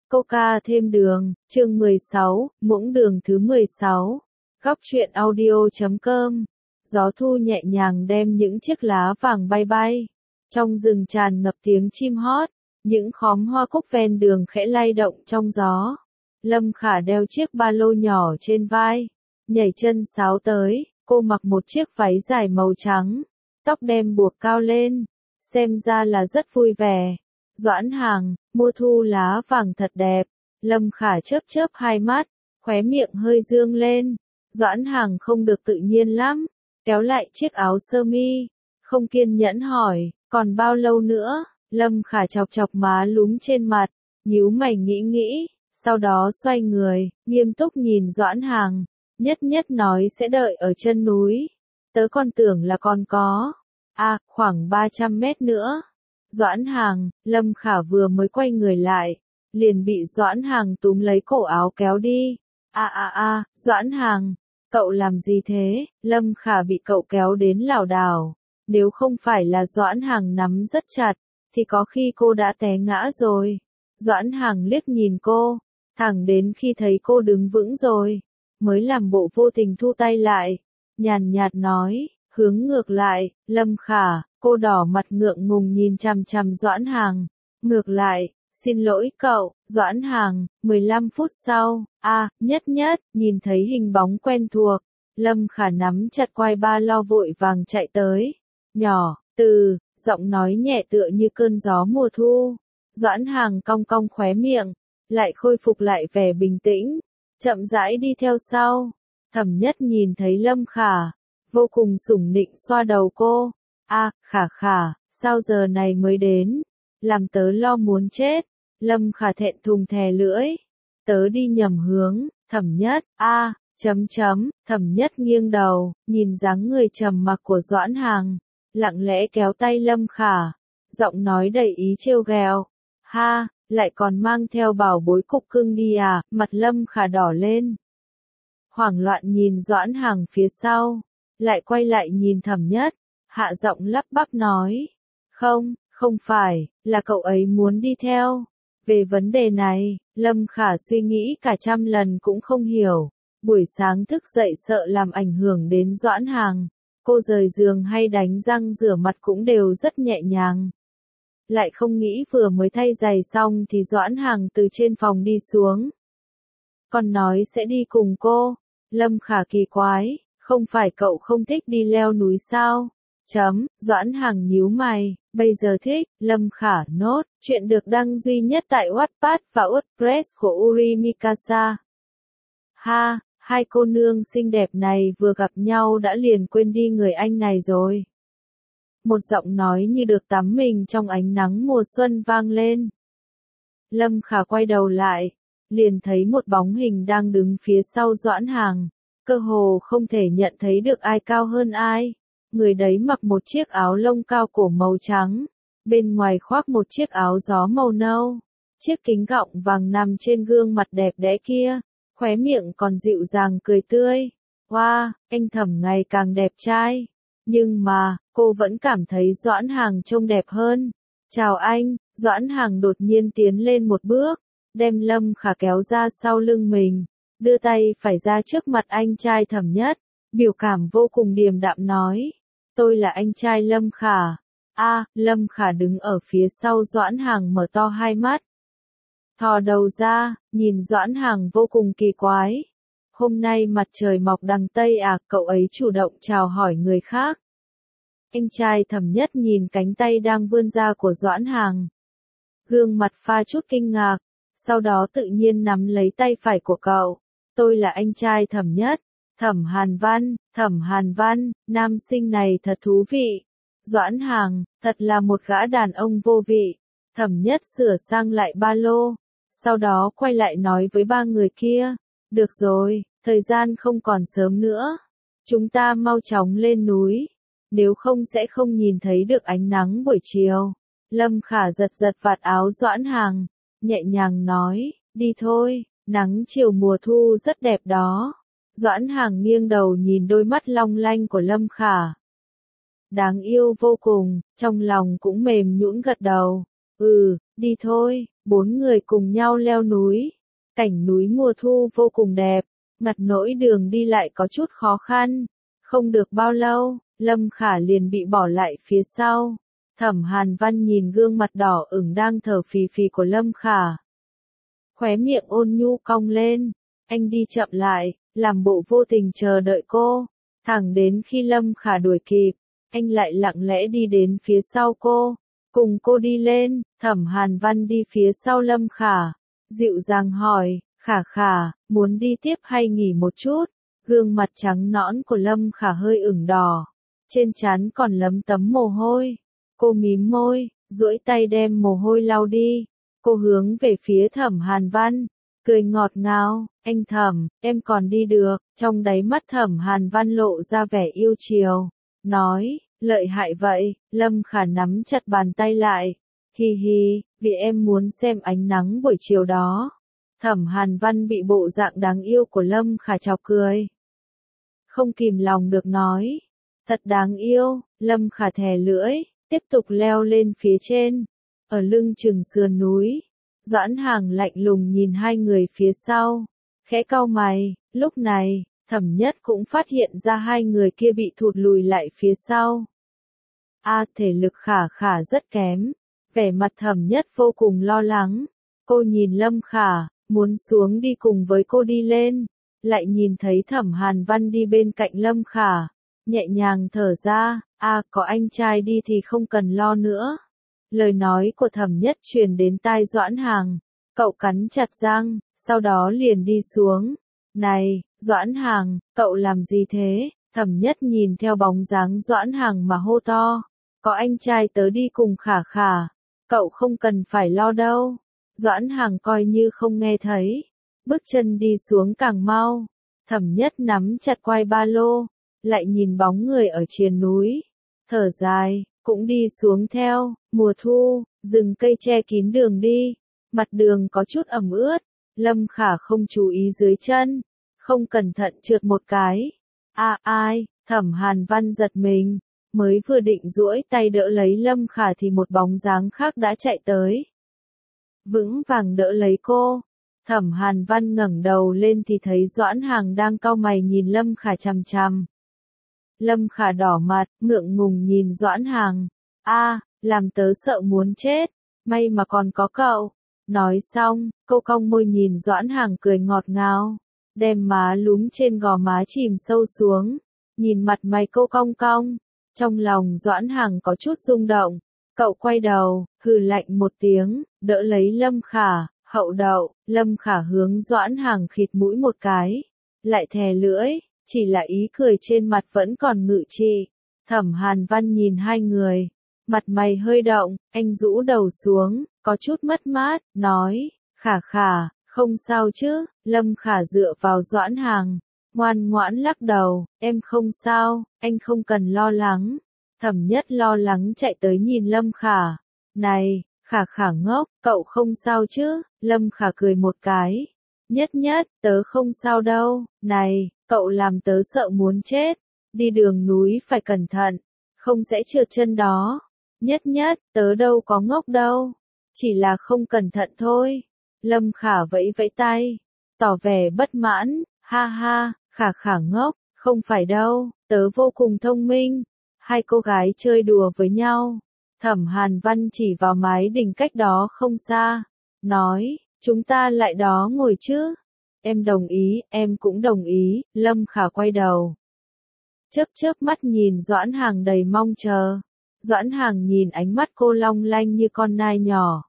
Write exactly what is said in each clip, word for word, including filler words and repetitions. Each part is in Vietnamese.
Coca thêm đường, chương mười sáu, muỗng đường thứ mười sáu. Góc truyện audio chấm com. Gió thu nhẹ nhàng đem những chiếc lá vàng bay bay. Trong rừng tràn ngập tiếng chim hót, những khóm hoa cúc ven đường khẽ lay động trong gió. Lâm Khả đeo chiếc ba lô nhỏ trên vai, nhảy chân sáo tới, cô mặc một chiếc váy dài màu trắng, tóc đem buộc cao lên, xem ra là rất vui vẻ. Doãn Hàng, mùa thu lá vàng thật đẹp. Lâm Khả chớp chớp hai mắt, khóe miệng hơi dương lên. Doãn Hàng không được tự nhiên lắm, kéo lại chiếc áo sơ mi, không kiên nhẫn hỏi, còn bao lâu nữa? Lâm Khả chọc chọc má lúm trên mặt, nhíu mày nghĩ nghĩ, sau đó xoay người, nghiêm túc nhìn Doãn Hàng, nhất nhất nói sẽ đợi ở chân núi. Tớ còn tưởng là còn có, à, khoảng ba trăm mét nữa. Doãn Hàng, Lâm Khả vừa mới quay người lại, liền bị Doãn Hàng túm lấy cổ áo kéo đi. A a a, Doãn Hàng, cậu làm gì thế? Lâm Khả bị cậu kéo đến lảo đảo, nếu không phải là Doãn Hàng nắm rất chặt, thì có khi cô đã té ngã rồi. Doãn Hàng liếc nhìn cô, thẳng đến khi thấy cô đứng vững rồi, mới làm bộ vô tình thu tay lại, nhàn nhạt nói, hướng ngược lại. Lâm Khả, cô đỏ mặt ngượng ngùng nhìn chằm chằm Doãn Hàng, ngược lại, xin lỗi cậu. Doãn Hàng, mười lăm phút sau, a, nhất nhất, nhìn thấy hình bóng quen thuộc, Lâm Khả nắm chặt quai ba lo vội vàng chạy tới. Nhỏ, từ, giọng nói nhẹ tựa như cơn gió mùa thu. Doãn Hàng cong cong khóe miệng, lại khôi phục lại vẻ bình tĩnh, chậm rãi đi theo sau. Thẩm Nhất nhìn thấy Lâm Khả, vô cùng sủng nịnh xoa đầu cô. A, Khả Khả, sao giờ này mới đến? Làm tớ lo muốn chết. Lâm Khả thẹn thùng thè lưỡi. Tớ đi nhầm hướng. Thẩm Nhất, a, chấm chấm, Thẩm Nhất nghiêng đầu, nhìn dáng người trầm mặc của Doãn Hàng, lặng lẽ kéo tay Lâm Khả, giọng nói đầy ý trêu ghẹo. Ha, lại còn mang theo bảo bối cục cưng đi à? Mặt Lâm Khả đỏ lên, hoảng loạn nhìn Doãn Hàng phía sau, lại quay lại nhìn Thẩm Nhất, hạ giọng lắp bắp nói, không, không phải, là cậu ấy muốn đi theo. Về vấn đề này, Lâm Khả suy nghĩ cả trăm lần cũng không hiểu. Buổi sáng thức dậy sợ làm ảnh hưởng đến Doãn Hàng, cô rời giường hay đánh răng rửa mặt cũng đều rất nhẹ nhàng. Lại không nghĩ vừa mới thay giày xong thì Doãn Hàng từ trên phòng đi xuống, còn nói sẽ đi cùng cô. Lâm Khả kỳ quái, không phải cậu không thích đi leo núi sao? Chấm, Doãn Hàng nhíu mày, bây giờ thích. Lâm Khả nốt, chuyện được đăng duy nhất tại Wattpad và WordPress của Uri Mikasa. Ha, hai cô nương xinh đẹp này vừa gặp nhau đã liền quên đi người anh này rồi. Một giọng nói như được tắm mình trong ánh nắng mùa xuân vang lên. Lâm Khả quay đầu lại, liền thấy một bóng hình đang đứng phía sau Doãn Hàng, cơ hồ không thể nhận thấy được ai cao hơn ai. Người đấy mặc một chiếc áo lông cao cổ màu trắng, bên ngoài khoác một chiếc áo gió màu nâu, chiếc kính gọng vàng nằm trên gương mặt đẹp đẽ kia, khóe miệng còn dịu dàng cười tươi. Wow, anh Thẩm ngày càng đẹp trai. Nhưng mà, cô vẫn cảm thấy Doãn Hàng trông đẹp hơn. Chào anh. Doãn Hàng đột nhiên tiến lên một bước, đem Lâm Khả kéo ra sau lưng mình, đưa tay phải ra trước mặt anh trai Thẩm Nhất, biểu cảm vô cùng điềm đạm nói, tôi là anh trai Lâm Khả. A, Lâm Khả đứng ở phía sau Doãn Hàng mở to hai mắt, thò đầu ra, nhìn Doãn Hàng vô cùng kỳ quái. Hôm nay mặt trời mọc đằng Tây à? Cậu ấy chủ động chào hỏi người khác. Anh trai Thẩm Nhất nhìn cánh tay đang vươn ra của Doãn Hàng, gương mặt pha chút kinh ngạc, sau đó tự nhiên nắm lấy tay phải của cậu. Tôi là anh trai Thẩm Nhất, Thẩm Hàn Văn. Thẩm Hàn Văn, nam sinh này thật thú vị. Doãn Hàng, thật là một gã đàn ông vô vị. Thẩm Nhất sửa sang lại ba lô, sau đó quay lại nói với ba người kia, được rồi, thời gian không còn sớm nữa, chúng ta mau chóng lên núi, nếu không sẽ không nhìn thấy được ánh nắng buổi chiều. Lâm Khả giật giật vạt áo Doãn Hàng, nhẹ nhàng nói, đi thôi, nắng chiều mùa thu rất đẹp đó. Doãn Hàng nghiêng đầu nhìn đôi mắt long lanh của Lâm Khả, đáng yêu vô cùng, trong lòng cũng mềm nhũn gật đầu. Ừ, Đi thôi, bốn người cùng nhau leo núi. Cảnh núi mùa thu vô cùng đẹp, ngặt nỗi đường đi lại có chút khó khăn. Không được bao lâu, Lâm Khả liền bị bỏ lại phía sau. Thẩm Hàn Văn nhìn gương mặt đỏ ửng đang thở phì phì của Lâm Khả. Khóe miệng ôn nhu cong lên, anh đi chậm lại, làm bộ vô tình chờ đợi cô. Thẳng đến khi Lâm Khả đuổi kịp, anh lại lặng lẽ đi đến phía sau cô. Cùng cô đi lên, Thẩm Hàn Văn đi phía sau Lâm Khả. Dịu dàng hỏi, Khả Khả, muốn đi tiếp hay nghỉ một chút? Gương mặt trắng nõn của Lâm Khả hơi ửng đỏ. Trên trán còn lấm tấm mồ hôi. Cô mím môi, duỗi tay đem mồ hôi lau đi. Cô hướng về phía Thẩm Hàn Văn, cười ngọt ngào, anh Thẩm, em còn đi được. Trong đáy mắt Thẩm Hàn Văn lộ ra vẻ yêu chiều. Nói, lợi hại vậy, Lâm Khả nắm chặt bàn tay lại. Hi hi, vì em muốn xem ánh nắng buổi chiều đó. Thẩm Hàn Văn bị bộ dạng đáng yêu của Lâm Khả chọc cười. Không kìm lòng được nói. Thật đáng yêu, Lâm Khả thè lưỡi, tiếp tục leo lên phía trên. Ở lưng chừng sườn núi, Doãn Hàng lạnh lùng nhìn hai người phía sau. Khẽ cau mày, lúc này, Thẩm Nhất cũng phát hiện ra hai người kia bị thụt lùi lại phía sau. A, thể lực Khả Khả rất kém. Vẻ mặt Thẩm Nhất vô cùng lo lắng. Cô nhìn Lâm Khả, muốn xuống đi cùng với cô đi lên. Lại nhìn thấy Thẩm Hàn Văn đi bên cạnh Lâm Khả. Nhẹ nhàng thở ra, a, có anh trai đi thì không cần lo nữa. Lời nói của Thẩm Nhất truyền đến tai Doãn Hàng. Cậu cắn chặt răng, sau đó liền đi xuống. Này, Doãn Hàng, cậu làm gì thế? Thẩm Nhất nhìn theo bóng dáng Doãn Hàng mà hô to. Có anh trai tớ đi cùng Khả Khả. Cậu không cần phải lo đâu. Doãn Hàng coi như không nghe thấy. Bước chân đi xuống càng mau. Thẩm Nhất nắm chặt quai ba lô. Lại nhìn bóng người ở triền núi. Thở dài, cũng đi xuống theo. Mùa thu, rừng cây che kín đường đi. Mặt đường có chút ẩm ướt. Lâm Khả không chú ý dưới chân. Không cẩn thận trượt một cái. A ai, Thẩm Hàn Văn giật mình. Mới vừa định duỗi tay đỡ lấy Lâm Khả thì một bóng dáng khác đã chạy tới. Vững vàng đỡ lấy cô. Thẩm Hàn Văn ngẩng đầu lên thì thấy Doãn Hàng đang cau mày nhìn Lâm Khả chằm chằm. Lâm Khả đỏ mặt, ngượng ngùng nhìn Doãn Hàng. A, làm tớ sợ muốn chết. May mà còn có cậu. Nói xong, cô cong môi nhìn Doãn Hàng cười ngọt ngào. Đem má lúm trên gò má chìm sâu xuống. Nhìn mặt mày cô cong cong. Trong lòng Doãn Hàng có chút rung động. Cậu quay đầu, hừ lạnh một tiếng, đỡ lấy Lâm Khả. Hậu đậu, Lâm Khả hướng Doãn Hàng khịt mũi một cái. Lại thè lưỡi, chỉ là ý cười trên mặt vẫn còn ngự trị. Thẩm Hàn Văn nhìn hai người. Mặt mày hơi động, anh rũ đầu xuống, có chút mất mát, nói. Khả Khả, không sao chứ? Lâm Khả dựa vào Doãn Hàng. Ngoan ngoãn lắc đầu, em không sao, anh không cần lo lắng. Thẩm Nhất lo lắng chạy tới nhìn Lâm Khả. Này, Khả Khả ngốc, cậu không sao chứ? Lâm Khả cười một cái. Nhất Nhất, tớ không sao đâu. Này, cậu làm tớ sợ muốn chết. Đi đường núi phải cẩn thận, không sẽ trượt chân đó. Nhất Nhất, tớ đâu có ngốc đâu. Chỉ là không cẩn thận thôi. Lâm Khả vẫy vẫy tay, tỏ vẻ bất mãn. Ha ha, Khả Khả ngốc, không phải đâu, tớ vô cùng thông minh. Hai cô gái chơi đùa với nhau. Thẩm Hàn Văn chỉ vào mái đình cách đó không xa. Nói, chúng ta lại đó ngồi chứ. Em đồng ý, em cũng đồng ý. Lâm Khả quay đầu. Chớp chớp mắt nhìn Doãn Hàng đầy mong chờ. Doãn Hàng nhìn ánh mắt cô long lanh như con nai nhỏ.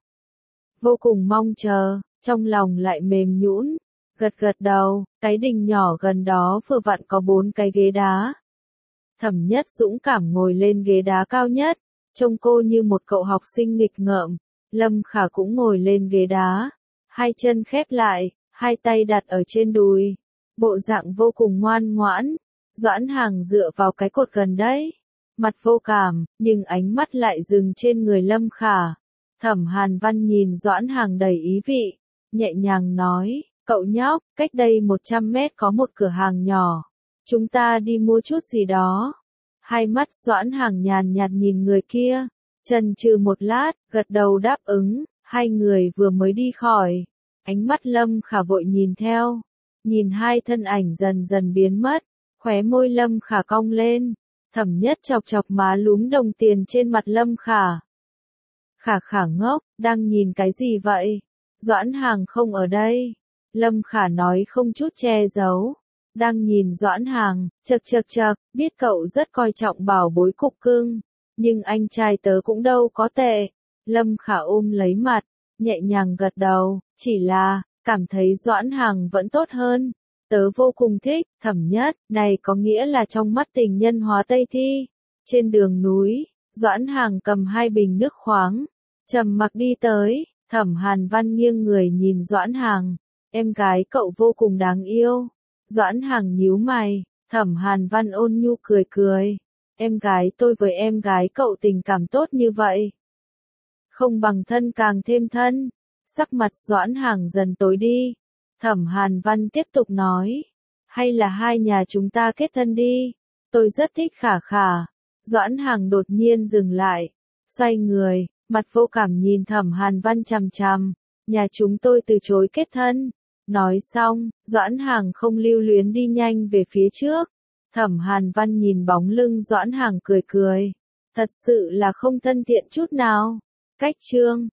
Vô cùng mong chờ, trong lòng lại mềm nhũn. Gật gật đầu, cái đình nhỏ gần đó vừa vặn có bốn cái ghế đá. Thẩm Nhất dũng cảm ngồi lên ghế đá cao nhất, trông cô như một cậu học sinh nghịch ngợm. Lâm Khả cũng ngồi lên ghế đá, hai chân khép lại, hai tay đặt ở trên đùi, bộ dạng vô cùng ngoan ngoãn. Doãn Hàng dựa vào cái cột gần đấy, mặt vô cảm, nhưng ánh mắt lại dừng trên người Lâm Khả. Thẩm Hàn Văn nhìn Doãn Hàng đầy ý vị, nhẹ nhàng nói, cậu nhóc, cách đây một trăm mét có một cửa hàng nhỏ. Chúng ta đi mua chút gì đó. Hai mắt Doãn Hàng nhàn nhạt nhìn người kia, chần chừ một lát, gật đầu đáp ứng. Hai người vừa mới đi khỏi, ánh mắt Lâm Khả vội nhìn theo, nhìn hai thân ảnh dần dần biến mất, khóe môi Lâm Khả cong lên, Thẩm Nhất chọc chọc má lúm đồng tiền trên mặt Lâm Khả. Khả Khả ngốc, đang nhìn cái gì vậy? Doãn Hàng không ở đây. Lâm Khả nói không chút che giấu. Đang nhìn Doãn Hàng, chật chật chật, biết cậu rất coi trọng bảo bối cục cưng, nhưng anh trai tớ cũng đâu có tệ. Lâm Khả ôm lấy mặt, nhẹ nhàng gật đầu, chỉ là, cảm thấy Doãn Hàng vẫn tốt hơn. Tớ vô cùng thích, Thẩm Nhất, này có nghĩa là trong mắt tình nhân hóa Tây Thi. Trên đường núi, Doãn Hàng cầm hai bình nước khoáng, trầm mặc đi tới, Thẩm Hàn Văn nghiêng người nhìn Doãn Hàng, em gái cậu vô cùng đáng yêu. Doãn Hàng nhíu mày, Thẩm Hàn Văn ôn nhu cười cười, em gái tôi với em gái cậu tình cảm tốt như vậy. Không bằng thân càng thêm thân. Sắc mặt Doãn Hàng dần tối đi. Thẩm Hàn Văn tiếp tục nói, hay là hai nhà chúng ta kết thân đi, tôi rất thích Khả Khả. Doãn Hàng đột nhiên dừng lại, xoay người, mặt vô cảm nhìn Thẩm Hàn Văn chằm chằm, nhà chúng tôi từ chối kết thân. Nói xong, Doãn Hàng không lưu luyến đi nhanh về phía trước. Thẩm Hàn Văn nhìn bóng lưng Doãn Hàng cười cười, thật sự là không thân thiện chút nào. Cách chương